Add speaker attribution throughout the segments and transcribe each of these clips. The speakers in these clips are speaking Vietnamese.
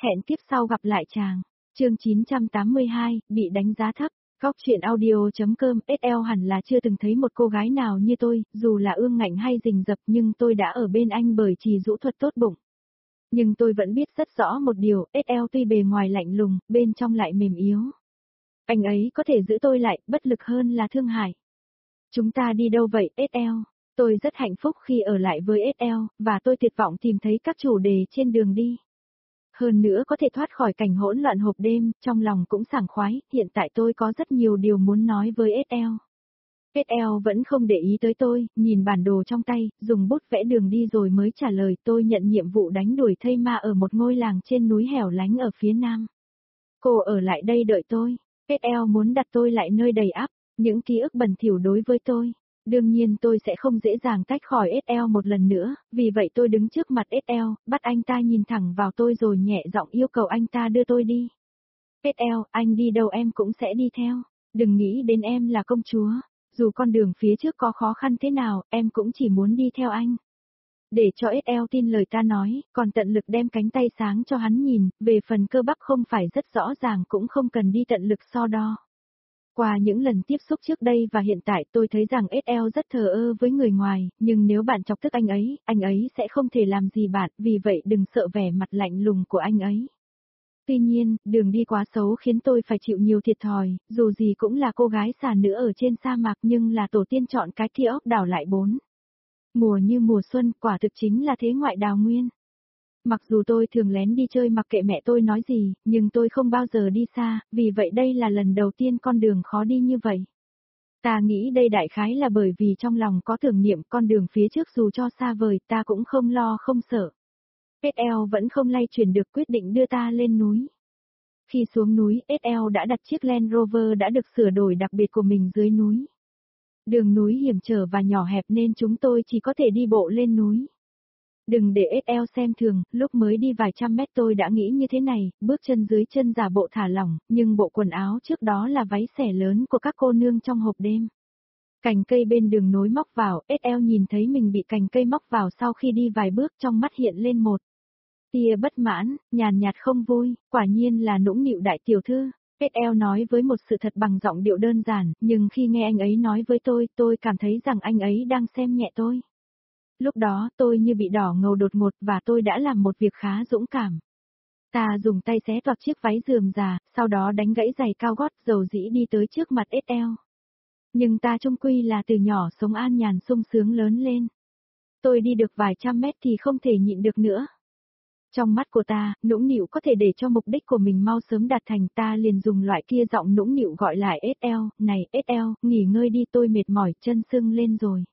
Speaker 1: Hẹn kiếp sau gặp lại chàng. Chương 982, bị đánh giá thấp. Góc truyện audio.com. SL hẳn là chưa từng thấy một cô gái nào như tôi, dù là ương ngạnh hay rình rập nhưng tôi đã ở bên anh bởi trì rũ thuật tốt bụng. Nhưng tôi vẫn biết rất rõ một điều, SL tuy bề ngoài lạnh lùng, bên trong lại mềm yếu. Anh ấy có thể giữ tôi lại, bất lực hơn là thương hại. Chúng ta đi đâu vậy, SL? Tôi rất hạnh phúc khi ở lại với SL, và tôi tuyệt vọng tìm thấy các chủ đề trên đường đi. Hơn nữa có thể thoát khỏi cảnh hỗn loạn hộp đêm, trong lòng cũng sảng khoái, hiện tại tôi có rất nhiều điều muốn nói với SL. SL vẫn không để ý tới tôi, nhìn bản đồ trong tay, dùng bút vẽ đường đi rồi mới trả lời tôi nhận nhiệm vụ đánh đuổi thây ma ở một ngôi làng trên núi hẻo lánh ở phía nam. Cô ở lại đây đợi tôi. SL muốn đặt tôi lại nơi đầy ắp, những ký ức bẩn thỉu đối với tôi. Đương nhiên tôi sẽ không dễ dàng tách khỏi SL một lần nữa, vì vậy tôi đứng trước mặt SL, bắt anh ta nhìn thẳng vào tôi rồi nhẹ giọng yêu cầu anh ta đưa tôi đi. SL, anh đi đâu em cũng sẽ đi theo, đừng nghĩ đến em là công chúa, dù con đường phía trước có khó khăn thế nào, em cũng chỉ muốn đi theo anh. Để cho SL tin lời ta nói, còn tận lực đem cánh tay sáng cho hắn nhìn, về phần cơ bắp không phải rất rõ ràng cũng không cần đi tận lực so đo. Qua những lần tiếp xúc trước đây và hiện tại tôi thấy rằng SL rất thờ ơ với người ngoài, nhưng nếu bạn chọc tức anh ấy sẽ không thể làm gì bạn, vì vậy đừng sợ vẻ mặt lạnh lùng của anh ấy. Tuy nhiên, đường đi quá xấu khiến tôi phải chịu nhiều thiệt thòi, dù gì cũng là cô gái xà nữ ở trên sa mạc nhưng là tổ tiên chọn cái kia ốc đảo lại bốn. Mùa như mùa xuân, quả thực chính là thế ngoại đào nguyên. Mặc dù tôi thường lén đi chơi mặc kệ mẹ tôi nói gì, nhưng tôi không bao giờ đi xa, vì vậy đây là lần đầu tiên con đường khó đi như vậy. Ta nghĩ đây đại khái là bởi vì trong lòng có tưởng niệm con đường phía trước dù cho xa vời ta cũng không lo không sợ. SL vẫn không lay chuyển được quyết định đưa ta lên núi. Khi xuống núi, SL đã đặt chiếc Land Rover đã được sửa đổi đặc biệt của mình dưới núi. Đường núi hiểm trở và nhỏ hẹp nên chúng tôi chỉ có thể đi bộ lên núi. Đừng để SL xem thường, lúc mới đi vài trăm mét tôi đã nghĩ như thế này, bước chân dưới chân giả bộ thả lỏng, nhưng bộ quần áo trước đó là váy xẻ lớn của các cô nương trong hộp đêm. Cành cây bên đường nối móc vào, SL nhìn thấy mình bị cành cây móc vào sau khi đi vài bước trong mắt hiện lên một tia bất mãn, nhàn nhạt không vui, quả nhiên là nũng nịu đại tiểu thư. SL nói với một sự thật bằng giọng điệu đơn giản, nhưng khi nghe anh ấy nói với tôi cảm thấy rằng anh ấy đang xem nhẹ tôi. Lúc đó tôi như bị đỏ ngầu đột ngột và tôi đã làm một việc khá dũng cảm. Ta dùng tay xé toạc chiếc váy rườm rà, sau đó đánh gãy giày cao gót dầu dĩ đi tới trước mặt SL. Nhưng ta chung quy là từ nhỏ sống an nhàn sung sướng lớn lên. Tôi đi được vài trăm mét thì không thể nhịn được nữa. Trong mắt của ta, nũng nịu có thể để cho mục đích của mình mau sớm đạt thành, ta liền dùng loại kia giọng nũng nịu gọi lại SL, này SL, nghỉ ngơi đi tôi mệt mỏi, chân sưng lên rồi.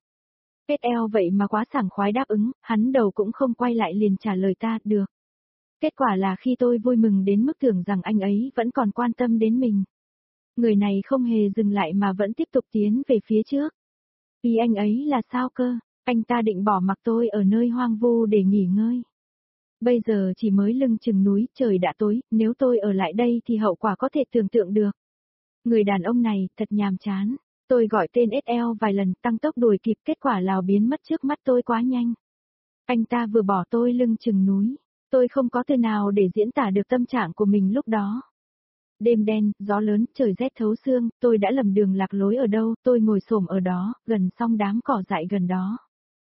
Speaker 1: SL vậy mà quá sảng khoái đáp ứng, hắn đầu cũng không quay lại liền trả lời ta, được. Kết quả là khi tôi vui mừng đến mức tưởng rằng anh ấy vẫn còn quan tâm đến mình. Người này không hề dừng lại mà vẫn tiếp tục tiến về phía trước. Ý anh ấy là sao cơ, anh ta định bỏ mặc tôi ở nơi hoang vu để nghỉ ngơi. Bây giờ chỉ mới lưng chừng núi, trời đã tối, nếu tôi ở lại đây thì hậu quả có thể tưởng tượng được. Người đàn ông này thật nhàm chán. Tôi gọi tên SL vài lần tăng tốc đuổi kịp, kết quả là biến mất trước mắt tôi quá nhanh. Anh ta vừa bỏ tôi lưng chừng núi. Tôi không có từ nào để diễn tả được tâm trạng của mình lúc đó. Đêm đen, gió lớn, trời rét thấu xương, tôi đã lầm đường lạc lối ở đâu, tôi ngồi xổm ở đó, gần song đám cỏ dại gần đó.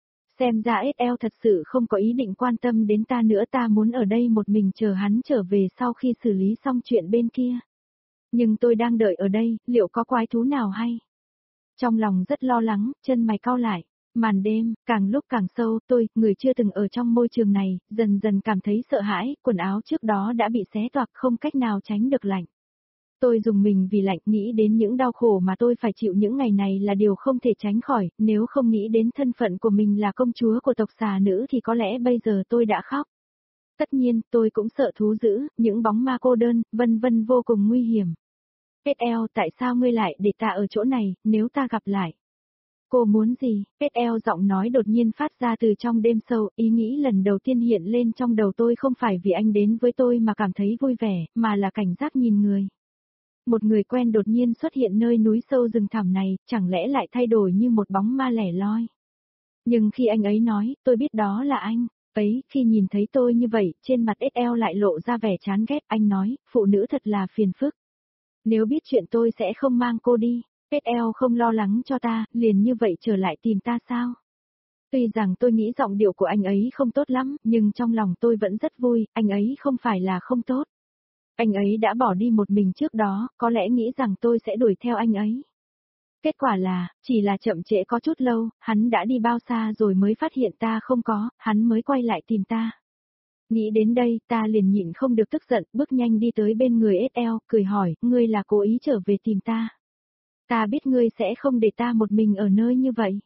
Speaker 1: Xem ra SL thật sự không có ý định quan tâm đến ta nữa, ta muốn ở đây một mình chờ hắn trở về sau khi xử lý xong chuyện bên kia. Nhưng tôi đang đợi ở đây, liệu có quái thú nào hay? Trong lòng rất lo lắng, chân mày cau lại. Màn đêm, càng lúc càng sâu, tôi, người chưa từng ở trong môi trường này, dần dần cảm thấy sợ hãi, quần áo trước đó đã bị xé toạc không cách nào tránh được lạnh. Tôi dùng mình vì lạnh, nghĩ đến những đau khổ mà tôi phải chịu những ngày này là điều không thể tránh khỏi, nếu không nghĩ đến thân phận của mình là công chúa của tộc xà nữ thì có lẽ bây giờ tôi đã khóc. Tất nhiên, tôi cũng sợ thú dữ, những bóng ma cô đơn, vân vân vô cùng nguy hiểm. SL, tại sao ngươi lại để ta ở chỗ này, nếu ta gặp lại? Cô muốn gì? SL giọng nói đột nhiên phát ra từ trong đêm sâu, ý nghĩ lần đầu tiên hiện lên trong đầu tôi không phải vì anh đến với tôi mà cảm thấy vui vẻ, mà là cảnh giác nhìn người. Một người quen đột nhiên xuất hiện nơi núi sâu rừng thẳm này, chẳng lẽ lại thay đổi như một bóng ma lẻ loi. Nhưng khi anh ấy nói, tôi biết đó là anh. Ấy, khi nhìn thấy tôi như vậy, trên mặt SL lại lộ ra vẻ chán ghét, anh nói, phụ nữ thật là phiền phức. Nếu biết chuyện tôi sẽ không mang cô đi, SL không lo lắng cho ta, liền như vậy trở lại tìm ta sao? Tuy rằng tôi nghĩ giọng điệu của anh ấy không tốt lắm, nhưng trong lòng tôi vẫn rất vui, anh ấy không phải là không tốt. Anh ấy đã bỏ đi một mình trước đó, có lẽ nghĩ rằng tôi sẽ đuổi theo anh ấy. Kết quả là, chỉ là chậm trễ có chút lâu, hắn đã đi bao xa rồi mới phát hiện ta không có, hắn mới quay lại tìm ta. Nghĩ đến đây, ta liền nhịn không được tức giận, bước nhanh đi tới bên người SL, cười hỏi, ngươi là cố ý trở về tìm ta. Ta biết ngươi sẽ không để ta một mình ở nơi như vậy.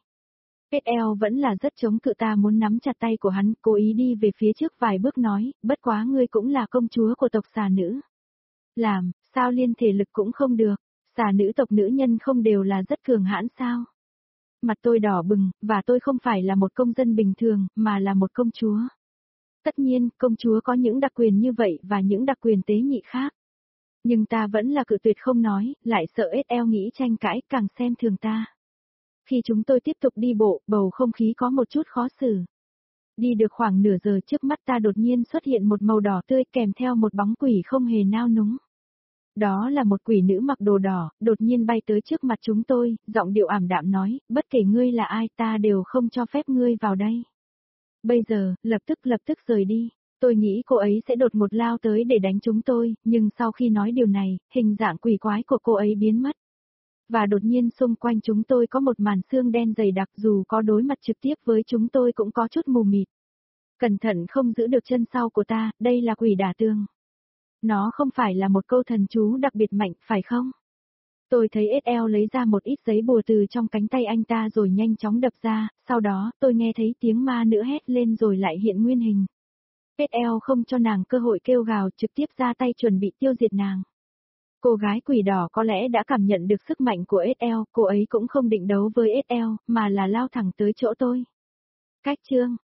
Speaker 1: SL vẫn là rất chống cự, ta muốn nắm chặt tay của hắn, cố ý đi về phía trước vài bước nói, bất quá ngươi cũng là công chúa của tộc xà nữ. Làm, sao liên thể lực cũng không được, xà nữ tộc nữ nhân không đều là rất cường hãn sao? Mặt tôi đỏ bừng, và tôi không phải là một công dân bình thường, mà là một công chúa. Tất nhiên, công chúa có những đặc quyền như vậy và những đặc quyền tế nhị khác. Nhưng ta vẫn là cự tuyệt không nói, lại sợ SL nghĩ tranh cãi, càng xem thường ta. Khi chúng tôi tiếp tục đi bộ, bầu không khí có một chút khó xử. Đi được khoảng nửa giờ trước mắt ta đột nhiên xuất hiện một màu đỏ tươi kèm theo một bóng quỷ không hề nao núng. Đó là một quỷ nữ mặc đồ đỏ, đột nhiên bay tới trước mặt chúng tôi, giọng điệu ảm đạm nói, bất kể ngươi là ai ta đều không cho phép ngươi vào đây. Bây giờ, lập tức rời đi. Tôi nghĩ cô ấy sẽ đột một lao tới để đánh chúng tôi, nhưng sau khi nói điều này, hình dạng quỷ quái của cô ấy biến mất. Và đột nhiên xung quanh chúng tôi có một màn xương đen dày đặc, dù có đối mặt trực tiếp với chúng tôi cũng có chút mù mịt. Cẩn thận không giữ được chân sau của ta, đây là quỷ đả tường. Nó không phải là một câu thần chú đặc biệt mạnh, phải không? Tôi thấy SL lấy ra một ít giấy bùa từ trong cánh tay anh ta rồi nhanh chóng đập ra, sau đó tôi nghe thấy tiếng ma nữ hét lên rồi lại hiện nguyên hình. SL không cho nàng cơ hội kêu gào, trực tiếp ra tay chuẩn bị tiêu diệt nàng. Cô gái quỷ đỏ có lẽ đã cảm nhận được sức mạnh của SL, cô ấy cũng không định đấu với SL, mà là lao thẳng tới chỗ tôi. Cách chương